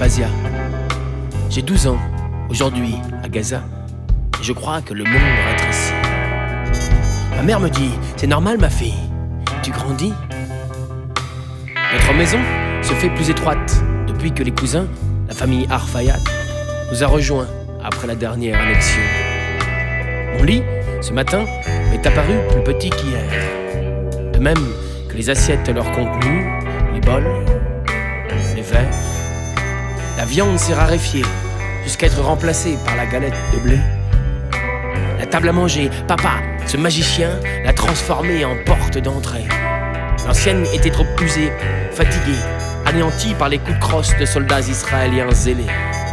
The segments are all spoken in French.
Asphasia. J'ai 12 ans, aujourd'hui, à Gaza, et je crois que le monde rétrécit. Ma mère me dit, c'est normal ma fille, tu grandis. Notre maison se fait plus étroite depuis que les cousins, la famille Arfayad, nous a rejoints après la dernière annexion. Mon lit, ce matin, m'est apparu plus petit qu'hier. De même que les assiettes et leur contenu, les bols, les verres. La viande s'est raréfiée jusqu'à être remplacée par la galette de blé. La table à manger, papa, ce magicien, l'a transformée en porte d'entrée. L'ancienne était trop usée, fatiguée, anéantie par les coups de crosse de soldats israéliens zélés.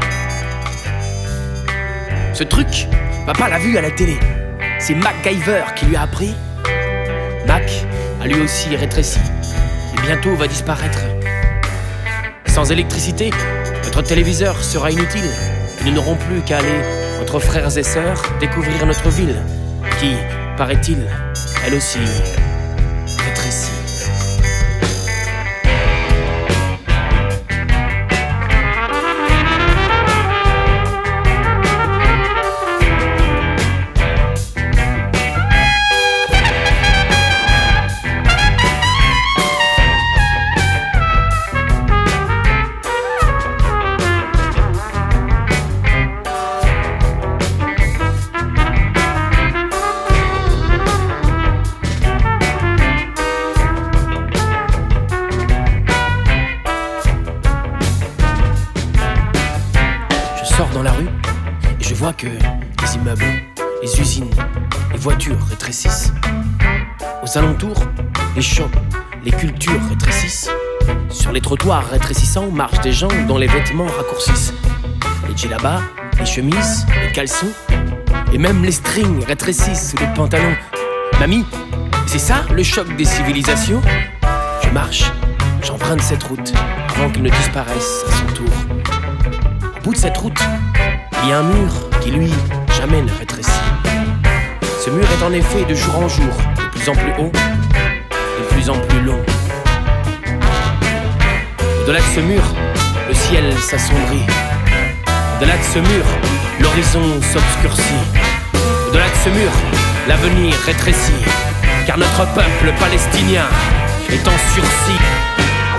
Ce truc, papa l'a vu à la télé. C'est MacGyver qui lui a appris. Mac a lui aussi rétréci et bientôt va disparaître. Sans électricité, notre téléviseur sera inutile et nous n'aurons plus qu'à aller, entre frères et sœurs, découvrir notre ville qui, paraît-il, elle aussi, rétrécit. Dans la rue et je vois que les immeubles, les usines, les voitures rétrécissent. Aux alentours, les champs, les cultures rétrécissent. Sur les trottoirs rétrécissants marchent des gens dont les vêtements raccourcissent. Les djellabas, les chemises, les caleçons et même les strings rétrécissent sous les pantalons. Mamie, c'est ça le choc des civilisations? Je marche, j'emprunte cette route avant qu'elle ne disparaisse à son tour. Au bout de cette route, il y a un mur qui, lui, jamais ne rétrécit. Ce mur est en effet de jour en jour de plus en plus haut, de plus en plus long. Au-delà de ce mur, le ciel s'assombrit. Au-delà de ce mur, l'horizon s'obscurcit. Au-delà de ce mur, l'avenir rétrécit. Car notre peuple palestinien est en sursis.